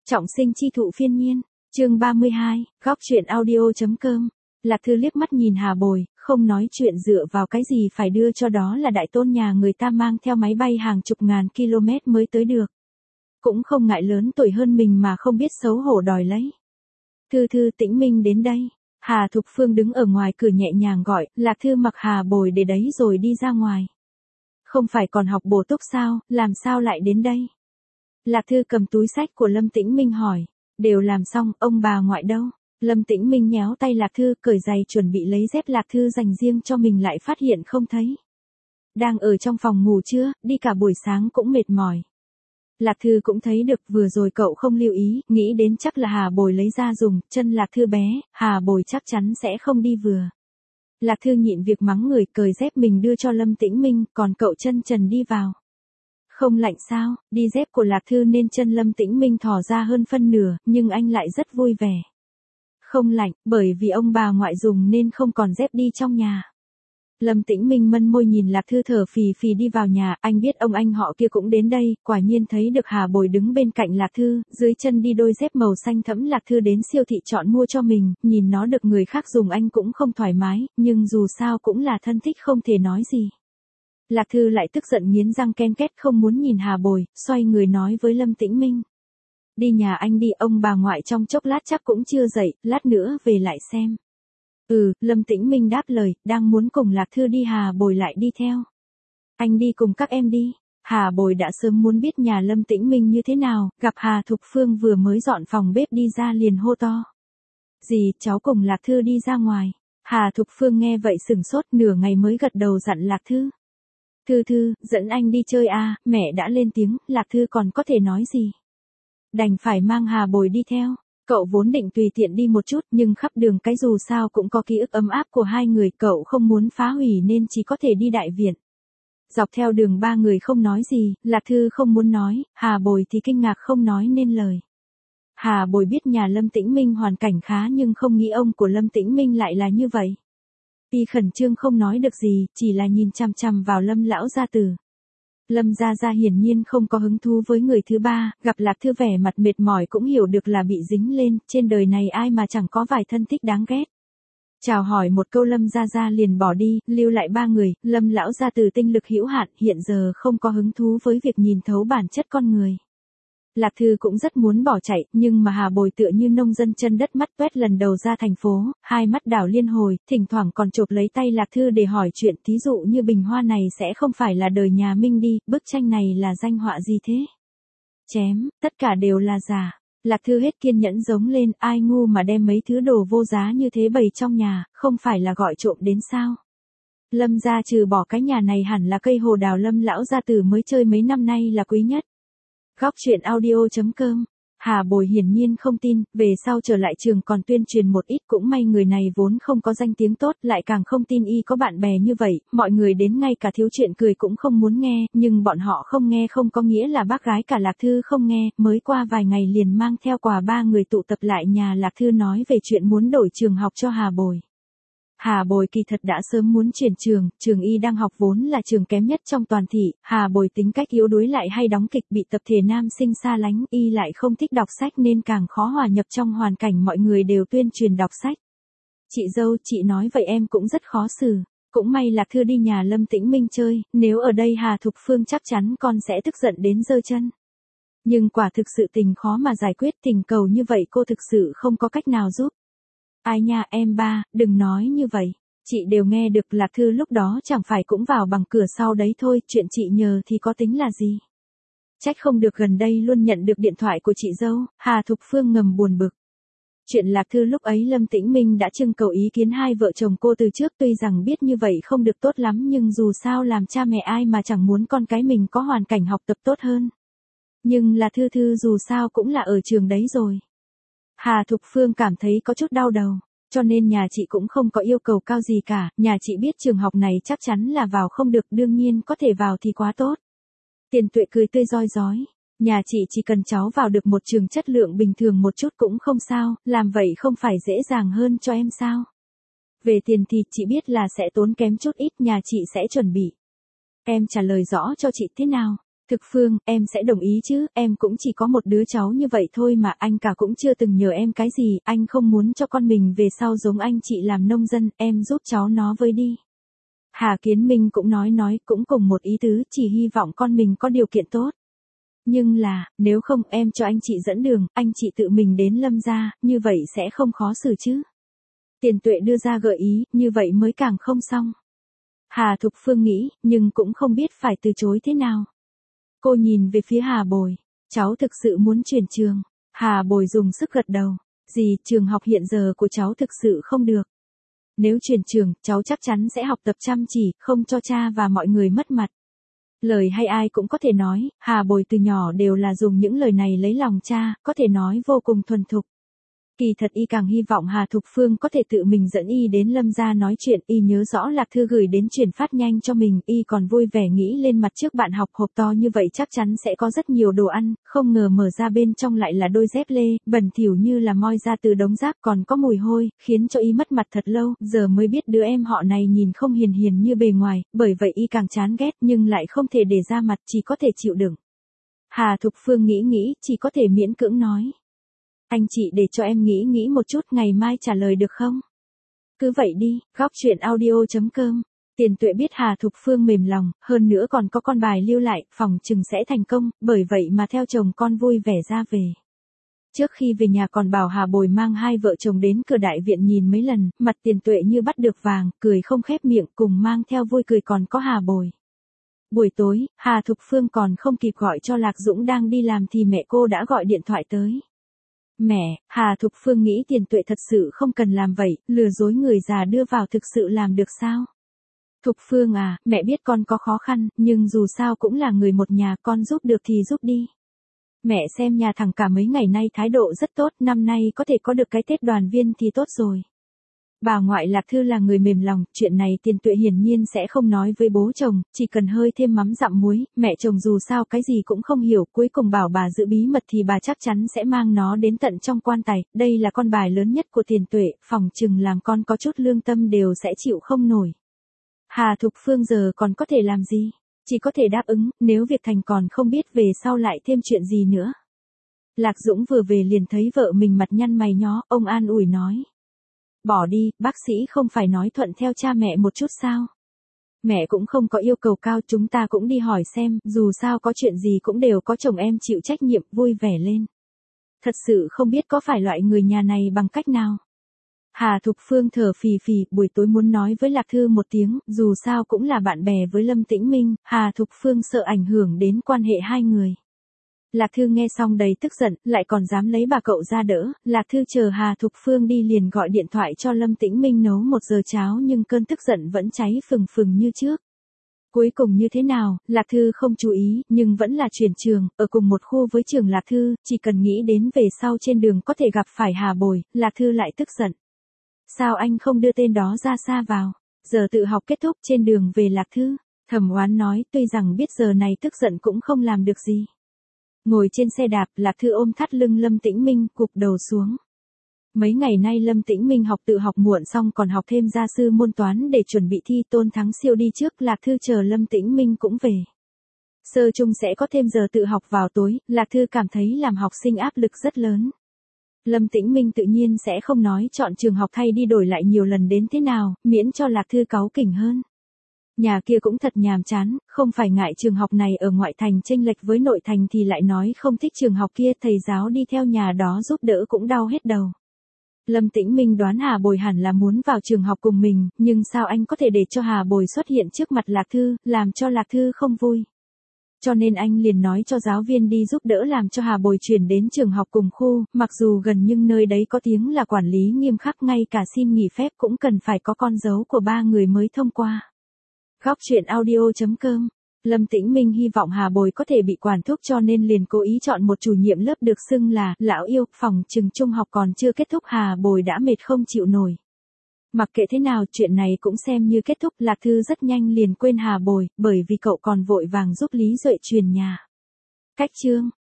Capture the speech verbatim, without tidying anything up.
Trọng sinh chi thụ phiên nhiên, chương ba mươi hai, góc truyện audio.com. Lạc Thư liếc mắt nhìn Hà Bồi, không nói chuyện dựa vào cái gì phải đưa cho đó là đại tôn nhà người ta mang theo máy bay hàng chục ngàn km mới tới được. Cũng không ngại lớn tuổi hơn mình mà không biết xấu hổ đòi lấy. Thư Thư Tĩnh Minh đến đây. Hà Thục Phương đứng ở ngoài cửa nhẹ nhàng gọi, Lạc Thư mặc Hà Bồi để đấy rồi đi ra ngoài. Không phải còn học bổ túc sao, làm sao lại đến đây? Lạc Thư cầm túi sách của Lâm Tĩnh Minh hỏi, đều làm xong, ông bà ngoại đâu? Lâm Tĩnh Minh nhéo tay Lạc Thư cởi giày chuẩn bị lấy dép Lạc Thư dành riêng cho mình lại phát hiện không thấy. Đang ở trong phòng ngủ chưa, đi cả buổi sáng cũng mệt mỏi. Lạc Thư cũng thấy được vừa rồi cậu không lưu ý, nghĩ đến chắc là Hà Bồi lấy ra dùng, chân Lạc Thư bé, Hà Bồi chắc chắn sẽ không đi vừa. Lạc Thư nhịn việc mắng người cởi dép mình đưa cho Lâm Tĩnh Minh, còn cậu chân trần đi vào. Không lạnh sao, đi dép của Lạc Thư nên chân Lâm Tĩnh Minh thò ra hơn phân nửa, nhưng anh lại rất vui vẻ. Không lạnh, bởi vì ông bà ngoại dùng nên không còn dép đi trong nhà. Lâm Tĩnh Minh mân môi nhìn Lạc Thư thở phì phì đi vào nhà, anh biết ông anh họ kia cũng đến đây, quả nhiên thấy được Hà Bồi đứng bên cạnh Lạc Thư, dưới chân đi đôi dép màu xanh thẫm. Lạc Thư đến siêu thị chọn mua cho mình, nhìn nó được người khác dùng anh cũng không thoải mái, nhưng dù sao cũng là thân thích không thể nói gì. Lạc Thư lại tức giận nghiến răng ken két không muốn nhìn Hà Bồi, xoay người nói với Lâm Tĩnh Minh. Đi nhà anh đi, ông bà ngoại trong chốc lát chắc cũng chưa dậy, lát nữa về lại xem. Ừ, Lâm Tĩnh Minh đáp lời, đang muốn cùng Lạc Thư đi Hà Bồi lại đi theo. Anh đi cùng các em đi. Hà Bồi đã sớm muốn biết nhà Lâm Tĩnh Minh như thế nào, gặp Hà Thục Phương vừa mới dọn phòng bếp đi ra liền hô to. Dì, cháu cùng Lạc Thư đi ra ngoài. Hà Thục Phương nghe vậy sửng sốt nửa ngày mới gật đầu dặn Lạc Thư. Thư Thư, dẫn anh đi chơi à, mẹ đã lên tiếng, Lạc Thư còn có thể nói gì. Đành phải mang Hà Bồi đi theo. Cậu vốn định tùy tiện đi một chút nhưng khắp đường cái dù sao cũng có ký ức ấm áp của hai người, cậu không muốn phá hủy nên chỉ có thể đi đại viện. Dọc theo đường ba người không nói gì, Lạc Thư không muốn nói, Hà Bồi thì kinh ngạc không nói nên lời. Hà Bồi biết nhà Lâm Tĩnh Minh hoàn cảnh khá nhưng không nghĩ ông của Lâm Tĩnh Minh lại là như vậy. Y khẩn trương không nói được gì, chỉ là nhìn chằm chằm vào Lâm lão gia tử. Lâm gia gia hiển nhiên không có hứng thú với người thứ ba, gặp Lạc Thư vẻ mặt mệt mỏi cũng hiểu được là bị dính lên, trên đời này ai mà chẳng có vài thân thích đáng ghét. Chào hỏi một câu Lâm gia gia liền bỏ đi, lưu lại ba người, Lâm lão gia tử tinh lực hữu hạn, hiện giờ không có hứng thú với việc nhìn thấu bản chất con người. Lạc Thư cũng rất muốn bỏ chạy, nhưng mà Hà Bồi tựa như nông dân chân đất mắt toét lần đầu ra thành phố, hai mắt đảo liên hồi, thỉnh thoảng còn chộp lấy tay Lạc Thư để hỏi chuyện, thí dụ như bình hoa này sẽ không phải là đời nhà Minh đi, bức tranh này là danh họa gì thế? Chém, tất cả đều là giả. Lạc Thư hết kiên nhẫn giống lên, ai ngu mà đem mấy thứ đồ vô giá như thế bày trong nhà, không phải là gọi trộm đến sao? Lâm gia trừ bỏ cái nhà này hẳn là cây hồ đào Lâm lão gia tử mới chơi mấy năm nay là quý nhất. Góc truyện audio.com. Hà Bồi hiển nhiên không tin, về sau trở lại trường còn tuyên truyền một ít, cũng may người này vốn không có danh tiếng tốt, lại càng không tin y có bạn bè như vậy, mọi người đến ngay cả thiếu chuyện cười cũng không muốn nghe, nhưng bọn họ không nghe không có nghĩa là bác gái cả Lạc Thư không nghe, mới qua vài ngày liền mang theo quà ba người tụ tập lại nhà Lạc Thư nói về chuyện muốn đổi trường học cho Hà Bồi. Hà Bồi kỳ thật đã sớm muốn chuyển trường, trường y đang học vốn là trường kém nhất trong toàn thị, Hà Bồi tính cách yếu đuối lại hay đóng kịch bị tập thể nam sinh xa lánh, y lại không thích đọc sách nên càng khó hòa nhập trong hoàn cảnh mọi người đều tuyên truyền đọc sách. Chị dâu, chị nói vậy em cũng rất khó xử, cũng may Lạc Thư đi nhà Lâm Tĩnh Minh chơi, nếu ở đây Hà Thục Phương chắc chắn con sẽ tức giận đến giơ chân. Nhưng quả thực sự tình khó mà giải quyết, tình cầu như vậy cô thực sự không có cách nào giúp. Ai nha em ba, đừng nói như vậy. Chị đều nghe được, Lạc Thư lúc đó chẳng phải cũng vào bằng cửa sau đấy thôi, chuyện chị nhờ thì có tính là gì. Trách không được gần đây luôn nhận được điện thoại của chị dâu, Hà Thục Phương ngầm buồn bực. Chuyện Lạc Thư lúc ấy Lâm Tĩnh Minh đã trưng cầu ý kiến hai vợ chồng cô từ trước, tuy rằng biết như vậy không được tốt lắm nhưng dù sao làm cha mẹ ai mà chẳng muốn con cái mình có hoàn cảnh học tập tốt hơn. Nhưng là Thư Thư dù sao cũng là ở trường đấy rồi. Hà Thục Phương cảm thấy có chút đau đầu, cho nên nhà chị cũng không có yêu cầu cao gì cả, nhà chị biết trường học này chắc chắn là vào không được, đương nhiên có thể vào thì quá tốt. Tiền Tuệ cười tươi rói rói, nhà chị chỉ cần cháu vào được một trường chất lượng bình thường một chút cũng không sao, làm vậy không phải dễ dàng hơn cho em sao? Về tiền thì chị biết là sẽ tốn kém chút ít, nhà chị sẽ chuẩn bị. Em trả lời rõ cho chị thế nào? Thực Phương, em sẽ đồng ý chứ, em cũng chỉ có một đứa cháu như vậy thôi mà, anh cả cũng chưa từng nhờ em cái gì, anh không muốn cho con mình về sau giống anh chị làm nông dân, em giúp cháu nó với đi. Hà Kiến Minh cũng nói nói, cũng cùng một ý tứ, chỉ hy vọng con mình có điều kiện tốt. Nhưng là, nếu không em cho anh chị dẫn đường, anh chị tự mình đến Lâm gia, như vậy sẽ không khó xử chứ. Tiền Tuệ đưa ra gợi ý, như vậy mới càng không xong. Hà Thục Phương nghĩ, nhưng cũng không biết phải từ chối thế nào. Cô nhìn về phía Hà Bồi, cháu thực sự muốn chuyển trường. Hà Bồi dùng sức gật đầu, gì, trường học hiện giờ của cháu thực sự không được. Nếu chuyển trường, cháu chắc chắn sẽ học tập chăm chỉ, không cho cha và mọi người mất mặt. Lời hay ai cũng có thể nói, Hà Bồi từ nhỏ đều là dùng những lời này lấy lòng cha, có thể nói vô cùng thuần thục. Kỳ thật y càng hy vọng Hà Thục Phương có thể tự mình dẫn y đến Lâm gia nói chuyện, y nhớ rõ Lạc Thư gửi đến chuyển phát nhanh cho mình, y còn vui vẻ nghĩ lên mặt trước bạn học hộp to như vậy chắc chắn sẽ có rất nhiều đồ ăn, không ngờ mở ra bên trong lại là đôi dép lê, bẩn thỉu như là moi ra từ đống rác, còn có mùi hôi, khiến cho y mất mặt thật lâu, giờ mới biết đứa em họ này nhìn không hiền hiền như bề ngoài, bởi vậy y càng chán ghét nhưng lại không thể để ra mặt, chỉ có thể chịu đựng. Hà Thục Phương nghĩ nghĩ, chỉ có thể miễn cưỡng nói. Anh chị để cho em nghĩ nghĩ một chút, ngày mai trả lời được không? Cứ vậy đi, góc chuyện audio chấm com. Tiền Tuệ biết Hà Thục Phương mềm lòng, hơn nữa còn có con bài lưu lại, phòng chừng sẽ thành công, bởi vậy mà theo chồng con vui vẻ ra về. Trước khi về nhà còn bảo Hà Bồi mang hai vợ chồng đến cửa đại viện nhìn mấy lần, mặt Tiền Tuệ như bắt được vàng, cười không khép miệng, cùng mang theo vui cười còn có Hà Bồi. Buổi tối, Hà Thục Phương còn không kịp gọi cho Lạc Dũng đang đi làm thì mẹ cô đã gọi điện thoại tới. Mẹ, Hà Thục Phương nghĩ Tiền Tuệ thật sự không cần làm vậy, lừa dối người già đưa vào thực sự làm được sao? Thục Phương à, mẹ biết con có khó khăn, nhưng dù sao cũng là người một nhà, con giúp được thì giúp đi. Mẹ xem nhà thằng cả mấy ngày nay thái độ rất tốt, năm nay có thể có được cái Tết đoàn viên thì tốt rồi. Bà ngoại Lạc Thư là người mềm lòng, chuyện này Tiền Tuệ hiển nhiên sẽ không nói với bố chồng, chỉ cần hơi thêm mắm dặm muối, mẹ chồng dù sao cái gì cũng không hiểu, cuối cùng bảo bà giữ bí mật thì bà chắc chắn sẽ mang nó đến tận trong quan tài, đây là con bài lớn nhất của Tiền Tuệ, phòng chừng làm con có chút lương tâm đều sẽ chịu không nổi. Hà Thục Phương giờ còn có thể làm gì? Chỉ có thể đáp ứng, nếu việc thành còn không biết về sau lại thêm chuyện gì nữa. Lạc Dũng vừa về liền thấy vợ mình mặt nhăn mày nhó, ông an ủi nói. Bỏ đi, bác sĩ không phải nói thuận theo cha mẹ một chút sao? Mẹ cũng không có yêu cầu cao, chúng ta cũng đi hỏi xem, dù sao có chuyện gì cũng đều có chồng em chịu trách nhiệm, vui vẻ lên. Thật sự không biết có phải loại người nhà này bằng cách nào. Hà Thục Phương thở phì phì, buổi tối muốn nói với Lạc Thư một tiếng, dù sao cũng là bạn bè với Lâm Tĩnh Minh, Hà Thục Phương sợ ảnh hưởng đến quan hệ hai người. Lạc Thư nghe xong đầy tức giận, lại còn dám lấy bà cậu ra đỡ, Lạc Thư chờ Hà Thục Phương đi liền gọi điện thoại cho Lâm Tĩnh Minh nấu một giờ cháo nhưng cơn tức giận vẫn cháy phừng phừng như trước. Cuối cùng như thế nào, Lạc Thư không chú ý, nhưng vẫn là chuyển trường, ở cùng một khu với trường Lạc Thư, chỉ cần nghĩ đến về sau trên đường có thể gặp phải Hà Bồi, Lạc Thư lại tức giận. Sao anh không đưa tên đó ra xa vào? Giờ tự học kết thúc trên đường về Lạc Thư, Thẩm Oán nói, tuy rằng biết giờ này tức giận cũng không làm được gì. Ngồi trên xe đạp, Lạc Thư ôm thắt lưng Lâm Tĩnh Minh, cụp đầu xuống. Mấy ngày nay Lâm Tĩnh Minh học tự học muộn xong còn học thêm gia sư môn toán để chuẩn bị thi, Tôn Thắng Siêu đi trước, Lạc Thư chờ Lâm Tĩnh Minh cũng về. Sơ chung sẽ có thêm giờ tự học vào tối, Lạc Thư cảm thấy làm học sinh áp lực rất lớn. Lâm Tĩnh Minh tự nhiên sẽ không nói chọn trường học thay đi đổi lại nhiều lần đến thế nào, miễn cho Lạc Thư cáu kỉnh hơn. Nhà kia cũng thật nhàm chán, không phải ngại trường học này ở ngoại thành chênh lệch với nội thành thì lại nói không thích trường học kia, thầy giáo đi theo nhà đó giúp đỡ cũng đau hết đầu. Lâm Tĩnh Minh đoán Hà Bồi hẳn là muốn vào trường học cùng mình, nhưng sao anh có thể để cho Hà Bồi xuất hiện trước mặt Lạc Thư, làm cho Lạc Thư không vui. Cho nên anh liền nói cho giáo viên đi giúp đỡ làm cho Hà Bồi chuyển đến trường học cùng khu, mặc dù gần nhưng nơi đấy có tiếng là quản lý nghiêm khắc, ngay cả xin nghỉ phép cũng cần phải có con dấu của ba người mới thông qua. Góc chuyện audio chấm com. Lâm Tĩnh Minh hy vọng Hà Bồi có thể bị quản thúc cho nên liền cố ý chọn một chủ nhiệm lớp được xưng là lão yêu, phòng chừng trung học còn chưa kết thúc Hà Bồi đã mệt không chịu nổi. Mặc kệ thế nào, chuyện này cũng xem như kết thúc, Lạc Thư rất nhanh liền quên Hà Bồi, bởi vì cậu còn vội vàng giúp Lý Duệ truyền nhà. Cách chương